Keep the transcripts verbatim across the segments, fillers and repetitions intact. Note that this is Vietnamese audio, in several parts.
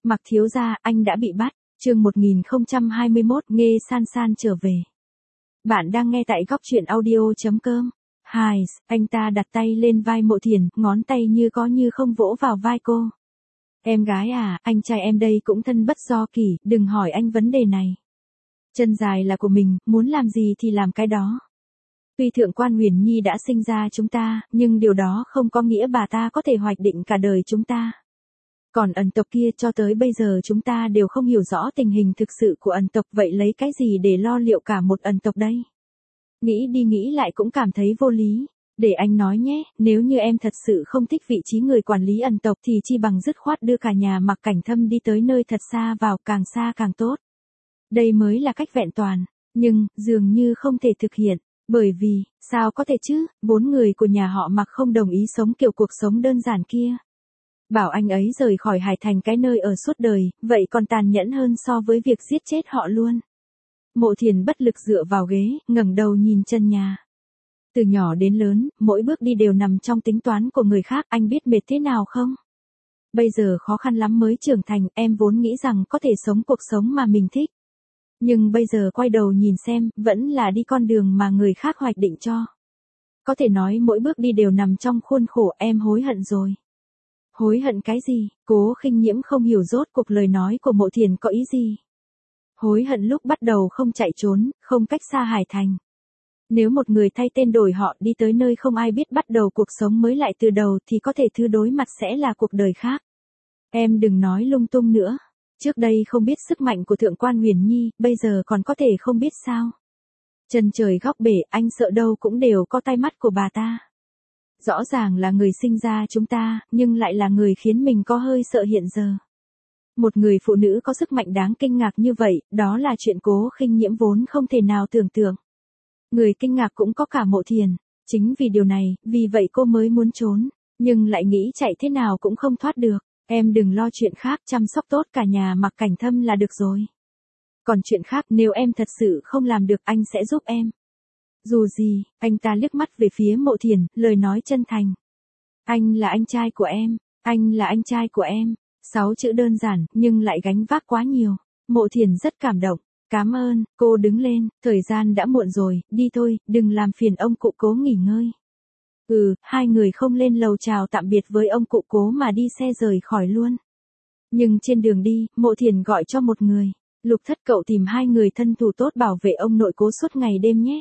Mặc thiếu gia, anh đã bị bắt. Chương một nghìn không trăm hai mươi mốt, Nghê San San trở về. Bạn đang nghe tại góc truyện audio chấm com. Hai, anh ta đặt tay lên vai Mộ Thiền, ngón tay như có như không vỗ vào vai cô. Em gái à, anh trai em đây cũng thân bất do kỷ, đừng hỏi anh vấn đề này. Chân dài là của mình, muốn làm gì thì làm cái đó. Tuy Thượng quan Huyền Nhi đã sinh ra chúng ta, nhưng điều đó không có nghĩa bà ta có thể hoạch định cả đời chúng ta. Còn ẩn tộc kia cho tới bây giờ chúng ta đều không hiểu rõ tình hình thực sự của ẩn tộc, vậy lấy cái gì để lo liệu cả một ẩn tộc đây? Nghĩ đi nghĩ lại cũng cảm thấy vô lý. Để anh nói nhé, nếu như em thật sự không thích vị trí người quản lý ẩn tộc thì chi bằng dứt khoát đưa cả nhà Mặc Cảnh Thâm đi tới nơi thật xa vào, càng xa càng tốt. Đây mới là cách vẹn toàn, nhưng dường như không thể thực hiện, bởi vì, sao có thể chứ, bốn người của nhà họ Mặc không đồng ý sống kiểu cuộc sống đơn giản kia. Bảo anh ấy rời khỏi Hải Thành, cái nơi ở suốt đời, vậy còn tàn nhẫn hơn so với việc giết chết họ luôn. Mộ Thiền bất lực dựa vào ghế, ngẩng đầu nhìn chân nhà. Từ nhỏ đến lớn, mỗi bước đi đều nằm trong tính toán của người khác, anh biết mệt thế nào không? Bây giờ khó khăn lắm mới trưởng thành, em vốn nghĩ rằng có thể sống cuộc sống mà mình thích. Nhưng bây giờ quay đầu nhìn xem, vẫn là đi con đường mà người khác hoạch định cho. Có thể nói mỗi bước đi đều nằm trong khuôn khổ, em hối hận rồi. Hối hận cái gì? Cố Khinh Nhiễm không hiểu rốt cuộc lời nói của Mộ Thiền có ý gì. Hối hận lúc bắt đầu không chạy trốn, không cách xa Hải Thành. Nếu một người thay tên đổi họ đi tới nơi không ai biết, bắt đầu cuộc sống mới lại từ đầu, thì có thể thứ đối mặt sẽ là cuộc đời khác. Em đừng nói lung tung nữa. Trước đây không biết sức mạnh của Thượng quan Huyền Nhi, bây giờ còn có thể không biết sao? Chân trời góc bể, anh sợ đâu cũng đều có tai mắt của bà ta. Rõ ràng là người sinh ra chúng ta, nhưng lại là người khiến mình có hơi sợ hiện giờ. Một người phụ nữ có sức mạnh đáng kinh ngạc như vậy, đó là chuyện Cố Khinh Nhiễm vốn không thể nào tưởng tượng. Người kinh ngạc cũng có cả Mộ Thiền. Chính vì điều này, vì vậy cô mới muốn trốn, nhưng lại nghĩ chạy thế nào cũng không thoát được. Em đừng lo chuyện khác, chăm sóc tốt cả nhà Mặc Cảnh Thâm là được rồi. Còn chuyện khác nếu em thật sự không làm được, anh sẽ giúp em. Dù gì, anh ta liếc mắt về phía Mộ Thiền, lời nói chân thành. Anh là anh trai của em, anh là anh trai của em. Sáu chữ đơn giản, nhưng lại gánh vác quá nhiều. Mộ Thiền rất cảm động. Cảm ơn, cô đứng lên, thời gian đã muộn rồi, đi thôi, đừng làm phiền ông cụ Cố nghỉ ngơi. Ừ, hai người không lên lầu chào tạm biệt với ông cụ Cố mà đi xe rời khỏi luôn. Nhưng trên đường đi, Mộ Thiền gọi cho một người. Lục Thất, cậu tìm hai người thân thủ tốt bảo vệ ông nội Cố suốt ngày đêm nhé.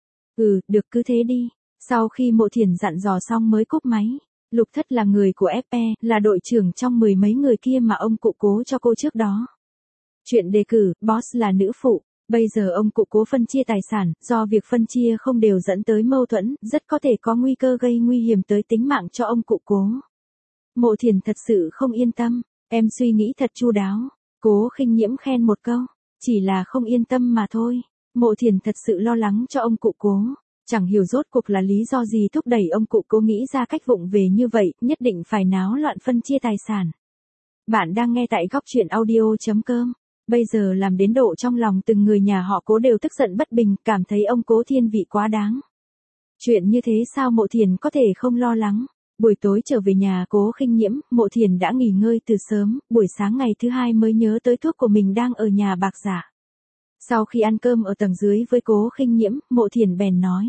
Ừ, được, cứ thế đi. Sau khi Mộ Thiền dặn dò xong mới cúp máy. Lục Thất là người của ép e, là đội trưởng trong mười mấy người kia mà ông cụ Cố cho cô trước đó. Chuyện đề cử, boss là nữ phụ. Bây giờ ông cụ Cố phân chia tài sản, do việc phân chia không đều dẫn tới mâu thuẫn, rất có thể có nguy cơ gây nguy hiểm tới tính mạng cho ông cụ Cố. Mộ Thiền thật sự không yên tâm, em suy nghĩ thật chu đáo. Cố Khinh Nhiễm khen một câu, chỉ là không yên tâm mà thôi. Mộ Thiền thật sự lo lắng cho ông cụ Cố, chẳng hiểu rốt cuộc là lý do gì thúc đẩy ông cụ Cố nghĩ ra cách vụng về như vậy, nhất định phải náo loạn phân chia tài sản. Bạn đang nghe tại góc truyện audio chấm com. Bây giờ làm đến độ trong lòng từng người nhà họ Cố đều tức giận bất bình, cảm thấy ông Cố thiên vị quá đáng. Chuyện như thế sao Mộ Thiền có thể không lo lắng. Buổi tối trở về nhà Cố Khinh Nhiễm, Mộ Thiền đã nghỉ ngơi từ sớm, buổi sáng ngày thứ hai mới nhớ tới thuốc của mình đang ở nhà Bạc Dạ. Sau khi ăn cơm ở tầng dưới với Cố Khinh Nhiễm, Mộ Thiền bèn nói.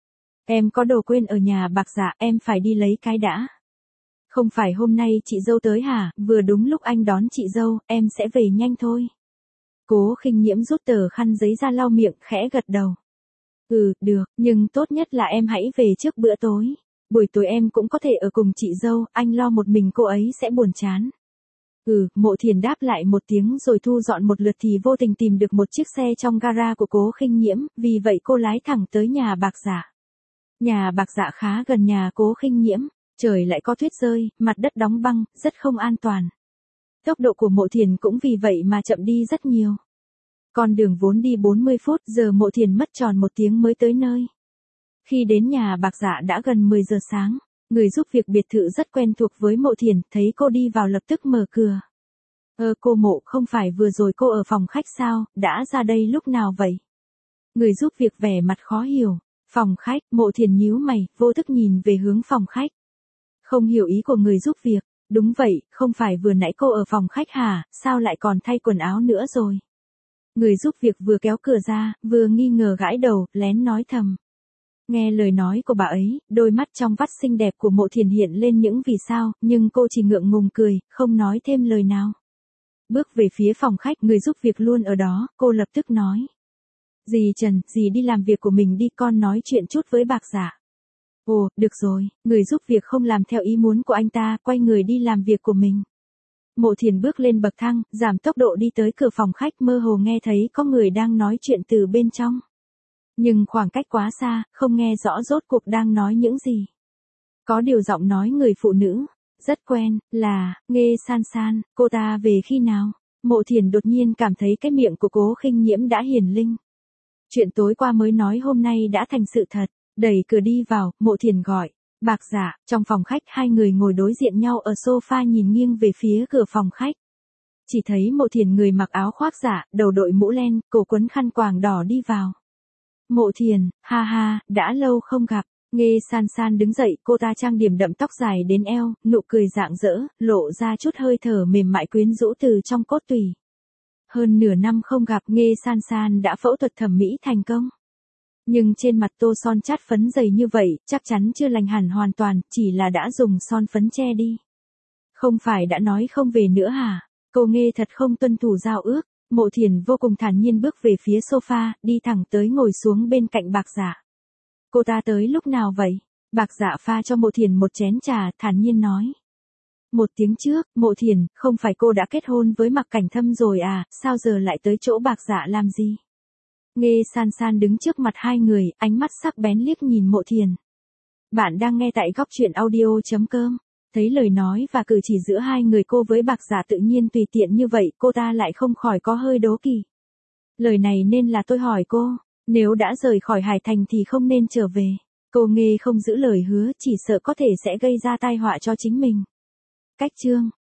Em có đồ quên ở nhà Bạc Dạ, em phải đi lấy cái đã. Không phải hôm nay chị dâu tới hả, vừa đúng lúc anh đón chị dâu, em sẽ về nhanh thôi. Cố Khinh Nhiễm rút tờ khăn giấy ra lau miệng, khẽ gật đầu. Ừ, được, nhưng tốt nhất là em hãy về trước bữa tối. Buổi tối em cũng có thể ở cùng chị dâu, anh lo một mình cô ấy sẽ buồn chán. Ừ, Mộ Thiền đáp lại một tiếng rồi thu dọn một lượt thì vô tình tìm được một chiếc xe trong gara của Cố Khinh Nhiễm, vì vậy cô lái thẳng tới nhà Bạc Dạ. Nhà Bạc Dạ khá gần nhà Cố Khinh Nhiễm, trời lại có tuyết rơi, mặt đất đóng băng, rất không an toàn. Tốc độ của Mộ Thiền cũng vì vậy mà chậm đi rất nhiều. Con đường vốn đi bốn mươi phút, giờ Mộ Thiền mất tròn một tiếng mới tới nơi. Khi đến nhà Bạc Dạ đã gần mười giờ sáng, người giúp việc biệt thự rất quen thuộc với Mộ Thiền, thấy cô đi vào lập tức mở cửa. Ơ cô Mộ, không phải vừa rồi cô ở phòng khách sao, đã ra đây lúc nào vậy? Người giúp việc vẻ mặt khó hiểu. Phòng khách, Mộ Thiền nhíu mày, vô thức nhìn về hướng phòng khách. Không hiểu ý của người giúp việc, Đúng vậy, không phải vừa nãy cô ở phòng khách hả, sao lại còn thay quần áo nữa rồi? Người giúp việc vừa kéo cửa ra, vừa nghi ngờ gãi đầu, lén nói thầm. Nghe lời nói của bà ấy, đôi mắt trong vắt xinh đẹp của Mộ Thiền hiện lên những vì sao, nhưng cô chỉ ngượng ngùng cười, không nói thêm lời nào. Bước về phía phòng khách, người giúp việc luôn ở đó, cô lập tức nói. Dì Trần, dì đi làm việc của mình đi, con nói chuyện chút với bạc giả. Ồ, được rồi, người giúp việc không làm theo ý muốn của anh ta, quay người đi làm việc của mình. Mộ Thiền bước lên bậc thang, giảm tốc độ đi tới cửa phòng khách, mơ hồ nghe thấy có người đang nói chuyện từ bên trong. Nhưng khoảng cách quá xa, không nghe rõ rốt cuộc đang nói những gì. Có điều giọng nói người phụ nữ, rất quen, là, Nghê San San, cô ta về khi nào? Mộ Thiền đột nhiên cảm thấy cái miệng của Cố Khinh Nhiễm đã hiền linh. Chuyện tối qua mới nói hôm nay đã thành sự thật, đẩy cửa đi vào, Mộ Thiền gọi. Bạc giả, trong phòng khách hai người ngồi đối diện nhau ở sofa nhìn nghiêng về phía cửa phòng khách. Chỉ thấy Mộ Thiền người mặc áo khoác giả, đầu đội mũ len, cổ quấn khăn quàng đỏ đi vào. Mộ Thiền, ha ha, đã lâu không gặp. Nghê San San đứng dậy, cô ta trang điểm đậm tóc dài đến eo, nụ cười rạng rỡ, lộ ra chút hơi thở mềm mại quyến rũ từ trong cốt tủy. Hơn nửa năm không gặp, Nghê San San đã phẫu thuật thẩm mỹ thành công. Nhưng trên mặt tô son chát phấn dày như vậy, chắc chắn chưa lành hẳn hoàn toàn, chỉ là đã dùng son phấn che đi. Không phải đã nói không về nữa hả? Cô Nghê thật không tuân thủ giao ước. Mộ Thiền vô cùng thản nhiên bước về phía sofa, đi thẳng tới ngồi xuống bên cạnh bạc giả. Cô ta tới lúc nào vậy? Bạc giả pha cho Mộ Thiền một chén trà, thản nhiên nói. Một tiếng trước, Mộ Thiền, không phải cô đã kết hôn với Mạc Cảnh Thâm rồi à, sao giờ lại tới chỗ bạc giả làm gì? Nghê San San đứng trước mặt hai người, ánh mắt sắc bén liếc nhìn Mộ Thiền. Bạn đang nghe tại góc truyện audio chấm com. Thấy lời nói và cử chỉ giữa hai người cô với bạc giả tự nhiên tùy tiện như vậy, cô ta lại không khỏi có hơi đố kỵ. Lời này nên là tôi hỏi cô, nếu đã rời khỏi Hải Thành thì không nên trở về. Cô Nghê không giữ lời hứa, chỉ sợ có thể sẽ gây ra tai họa cho chính mình. Cách chương